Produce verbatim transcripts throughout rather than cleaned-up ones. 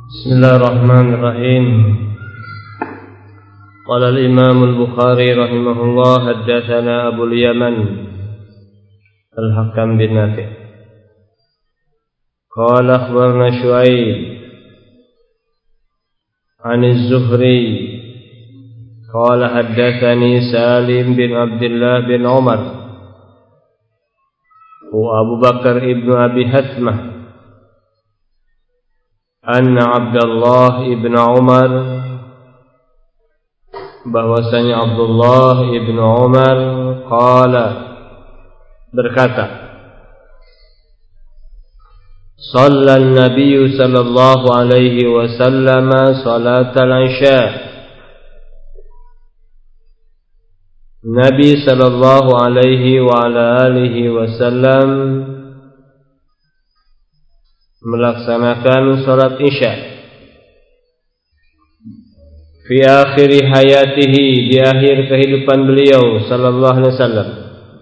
بسم الله الرحمن الرحيم. قال الإمام البخاري رحمه الله حدثنا أبو اليمن الحكم بن نافع قال أخبرنا شعيب عن الزهري قال حدثني سالم بن عبد الله بن عمر وأبو بكر ابن أبي حثمة أن عبد الله ابن عمر bahwasanya Abdullah ibnu Umar qala berkata, Shallan Nabi sallallahu alaihi wasallam salatal isya. Nabi sallallahu alaihi wa ala alihi wasallam melaksanakan salat isya fi akhir hayatihi, di akhir kehidupan beliau sallallahu alaihi wasallam.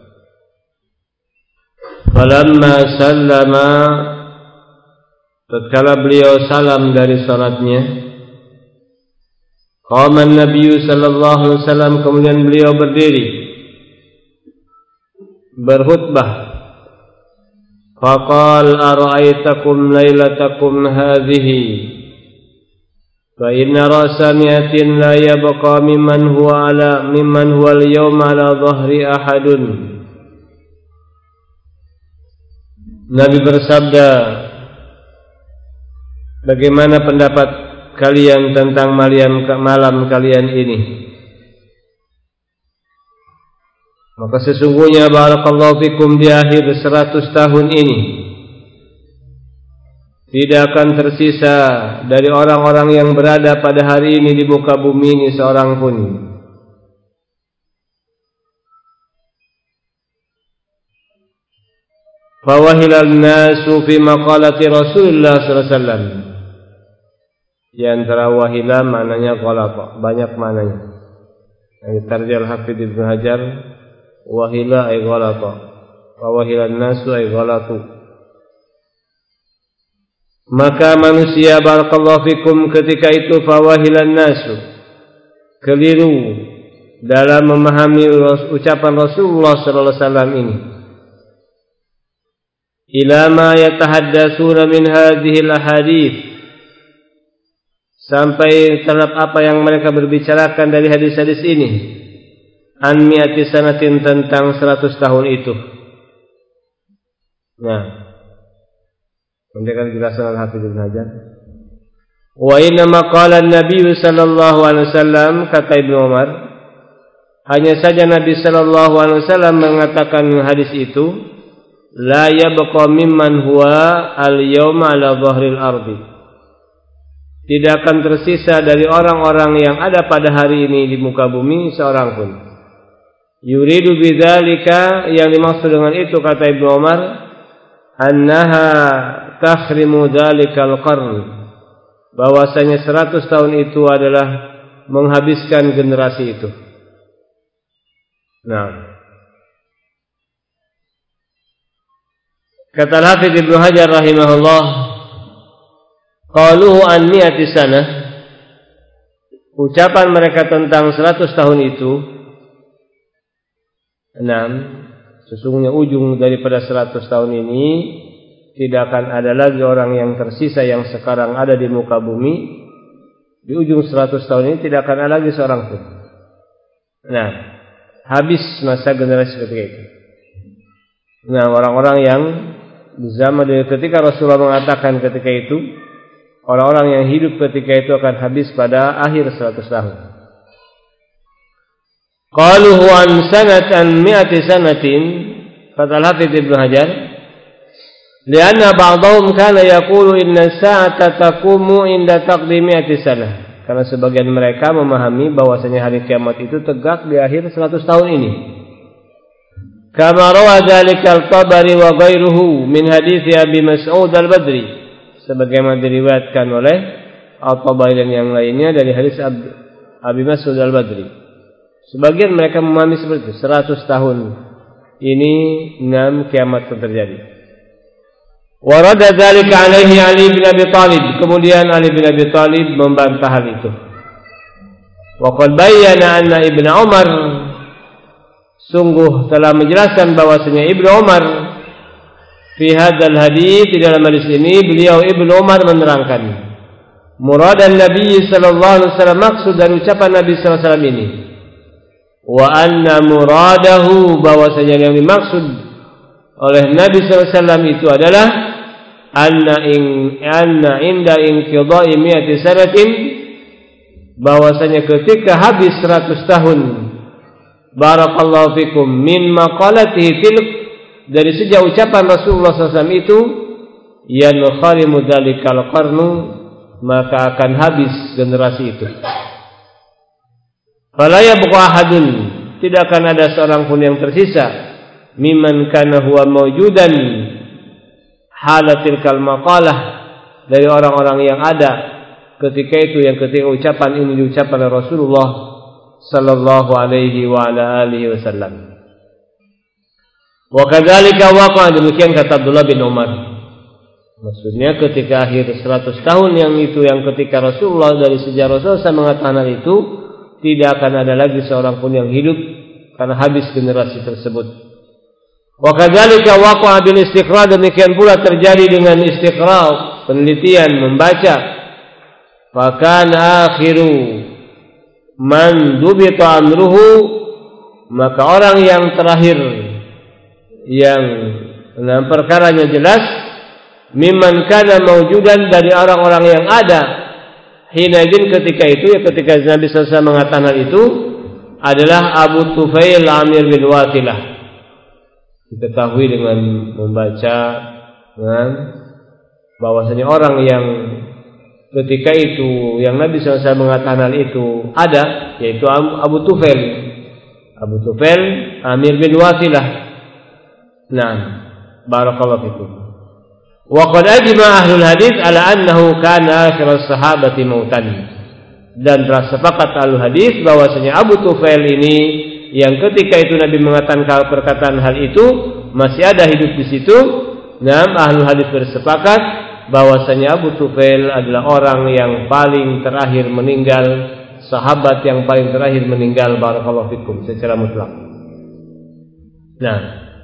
Falamma sallama, tatkala beliau salam dari salatnya, qama an-nabiy sallallahu alaihi wasallam, kemudian beliau berdiri berkhutbah. Faqal ara'aitakum lailatakum hadhihi fa inna ra'sa mi'atin la yabqa mimman huwa ala mimman huwa al-yawma ala dhahri ahadun. Nabi bersabda, bagaimana pendapat kalian tentang malam, malam kalian ini? Maka sesungguhnya barakallahu fikum, di akhir seratus tahun ini tidak akan tersisa dari orang-orang yang berada pada hari ini di muka bumi ini seorang pun. Fawahilal nasu fi maqalati Rasulullah sallallahu alaihi wasallam. Di antara wahila maknanya qalata, banyak maknanya. Yang tarjih al-Hafidz Ibnu Hajar, wahila ay ghalata, wa wahilan nasu ay ghalatu. Maka manusia barakallahu fikum ketika itu fawahilan nasu, keliru dalam memahami ucapan Rasulullah sallallahu alaihi wasallam ini. Ila ma yatahaddatsuna min hadhihi al-ahadits, sampai terhadap apa yang mereka berbicarakan dari hadis-hadis ini. An mi'ati sanatin, tentang seratus tahun itu. Nah, mendengar jelasan Al-Hafidz Ibnu Hajar. Wa inna maqala an-nabiy sallallahu alaihi wasallam, kata Ibnu Umar, hanya saja Nabi sallallahu alaihi wasallam mengatakan hadis itu, la yabqa mimman huwa al-yawma ala dhahril ardi. Tidak akan tersisa dari orang-orang yang ada pada hari ini di muka bumi seorang pun. Yuridu bidzalika, yang dimaksud dengan itu kata Ibnu Umar, annaha tahrimu dzalikal qarn, bahwasanya seratus tahun itu adalah menghabiskan generasi itu. Nah, kata Al-Hafidz Ibnu Hajar rahimahullah, qaluhu an mi'ati sanah, ucapan mereka tentang seratus tahun itu, enam, sesungguhnya ujung daripada seratus tahun ini tidak akan ada lagi orang yang tersisa yang sekarang ada di muka bumi. Di ujung seratus tahun ini tidak akan ada lagi seorang pun. Nah, habis masa generasi ketika itu. Nah, orang-orang yang di zaman dari ketika Rasulullah mengatakan ketika itu, orang-orang yang hidup ketika itu akan habis pada akhir seratus tahun. Qalu huwa an sanatan mi'ati sanatin, kata Al-Hafidz Ibnu Hajar, lianna ba'dahum kana yaqulu inna sa'ata taqumu inda taqdim mi'ati sanah, karena sebagian mereka memahami bahwasanya hari kiamat itu tegak di akhir seratus tahun ini. Kama rawa dzalika al-Tabari wa ghairuhu min hadits Abi Mas'ud al-Badri, sebagaimana diriwayatkan oleh Al-Tabari dan yang lainnya dari hadis Abi Mas'ud al-Badri. Sebagian mereka memahami seperti itu, seratus tahun ini enam kiamat akan terjadi. Warada dzalika alaihi Ali bin Abi Thalib. Kemudian Ali bin Abi Thalib membantah hal itu. Wa qad bayyana anna Ibnu Umar, sungguh telah menjelaskan bahwasanya Ibnu Umar fi hadzal hadits, di dalam hadis ini beliau Ibnu Umar menerangkan muradan Nabi sallallahu alaihi wasallam, maksud dari ucapan Nabi sallallahu alaihi wasallam ini, wa anna muradahu, bahwasanya yang dimaksud oleh Nabi sallallahu alaihi wasallam itu adalah anna in anna inda inqidha'i mi'ati sanatin, bahwasanya ketika habis seratus tahun, barakallahu fikum, min maqalatihi tilk, dari sejak ucapan Rasulullah sallallahu alaihi wasallam itu, yankhalimu dzalikal qarnu, maka akan habis generasi itu. Fala yabqa ahadun, tidak akan ada seorang pun yang tersisa, mimman kana huwa mawjudan halatil kal maqalah, dari orang-orang yang ada ketika itu, yang ketika ucapan ini diucapkan oleh Rasulullah sallallahu alaihi wa ala alihi wasallam. Wa kadzalika waqa, demikian kata Abdullah bin Umar. Maksudnya ketika akhir seratus tahun yang itu, yang ketika Rasulullah, dari sejak Rasulullah mengatakan hal itu, tidak akan ada lagi seorang pun yang hidup karena habis generasi tersebut. Wa kadzalika waqa bil istiqra, demikian pula terjadi dengan istiqra, penelitian, membaca. Fa kana akhiru man dubita amruhu, maka orang yang terakhir yang dalam perkaranya jelas, mimman kana maujudan, dari orang-orang yang ada hinaidin, ketika itu, ya ketika Nabi sallallahu alaihi wasallam mengatakan hal itu, adalah Abu Tufail Amir bin Wasilah. Diketahui dengan membaca, kan, bahwasanya orang yang ketika itu yang Nabi sallallahu alaihi wasallam mengatakan hal itu ada, yaitu Abu Tufail Abu Tufail Amir bin Wasilah. Nah, barakallahu fikum. Wa qad ajma ahlul hadis ala annahu kana akhir as-sahabati mautan, dan telah sepakat ahlul hadis bahwasanya Abu Tufail ini yang ketika itu Nabi mengatakan perkataan hal itu masih ada hidup di situ. Nah, ahlul hadis bersepakat bahwasanya Abu Tufail adalah orang yang paling terakhir meninggal, sahabat yang paling terakhir meninggal, barakallahu fikum, secara mutlak. Nah,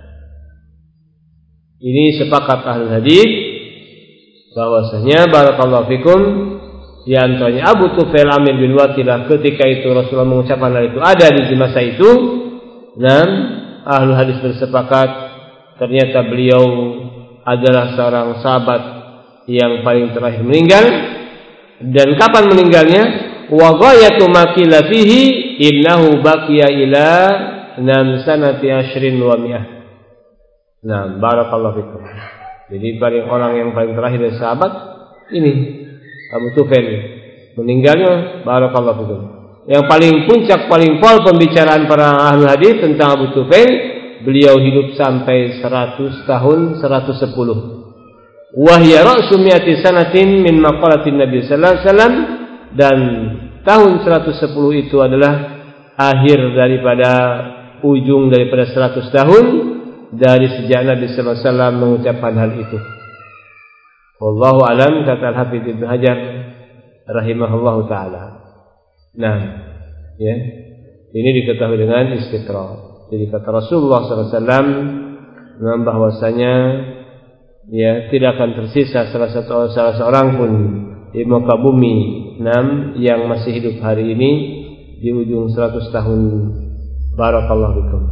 ini sepakat ahli hadis bahwasanya barakallahu fikum, di antaranya Abu Tufail Amir bin Wasilah, ketika itu Rasulullah mengucapkan hal itu ada di masa itu. Dan ahli hadis bersepakat ternyata beliau adalah seorang sahabat yang paling terakhir meninggal. Dan kapan meninggalnya? Wa ghayatu ma qila fihi innahu baqiya ila enam sanati ashrin wa mi'ah. Nah, barakallahu fikum. Jadi paling orang yang paling terakhir dari sahabat ini Abu Tufail meninggalnya, barakallahu fikum. Yang paling puncak, paling pol pembicaraan para ahli hadis tentang Abu Tufail, beliau hidup sampai seratus tahun, seratus sepuluh. Wa hiya ra'su mi'ati sanatin min maqalatin Nabi sallallahu alaihi wasallam, dan tahun seratus sepuluh itu adalah akhir daripada ujung daripada seratus tahun dari sejak Nabi sallallahu alaihi wasallam mengucapkan hal itu. Wallahu alam, kata Al-Hafidz Ibnu Hajar rahimahullahu taala. Nah, ya, ini diketahui dengan istiqra. Jadi kata Rasulullah sallallahu alaihi wasallam bahwasanya ya tidak akan tersisa salah satu salah seorang pun di muka bumi enam yang masih hidup hari ini di ujung seratus tahun. Barakallahu fikum.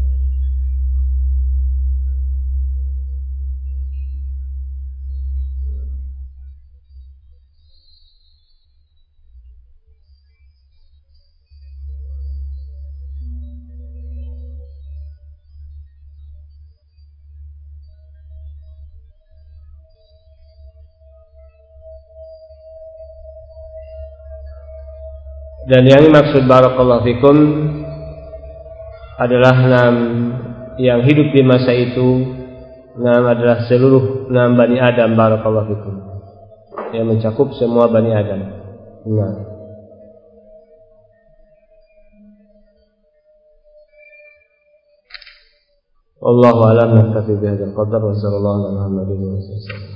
Dan yang dimaksud barakallahu fikum adalah nam yang hidup di masa itu nam adalah seluruh nam Bani Adam, barakallahu fikum, yang mencakup semua Bani Adam. Nah, Wallahu a'lam, naktafi bihadzal qadar wa sallallahu ala Muhammadin wa sallam.